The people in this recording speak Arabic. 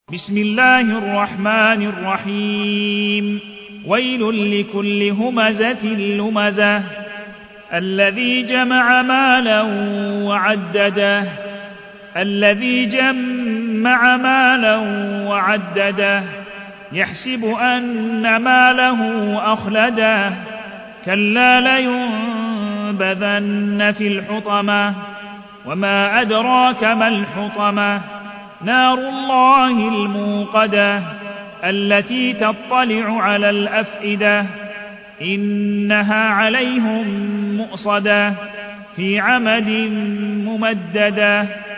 بسم الله الرحمن الرحيم ويل لكل همزة لمزة الذي جمع مالا وعدده يحسب أن ماله أخلده كلا لينبذن في الحطمة وما أدراك ما الحطمة نار الله الموقدة التي تطلع على الأفئدة إنها عليهم مؤصدة في عمد ممددة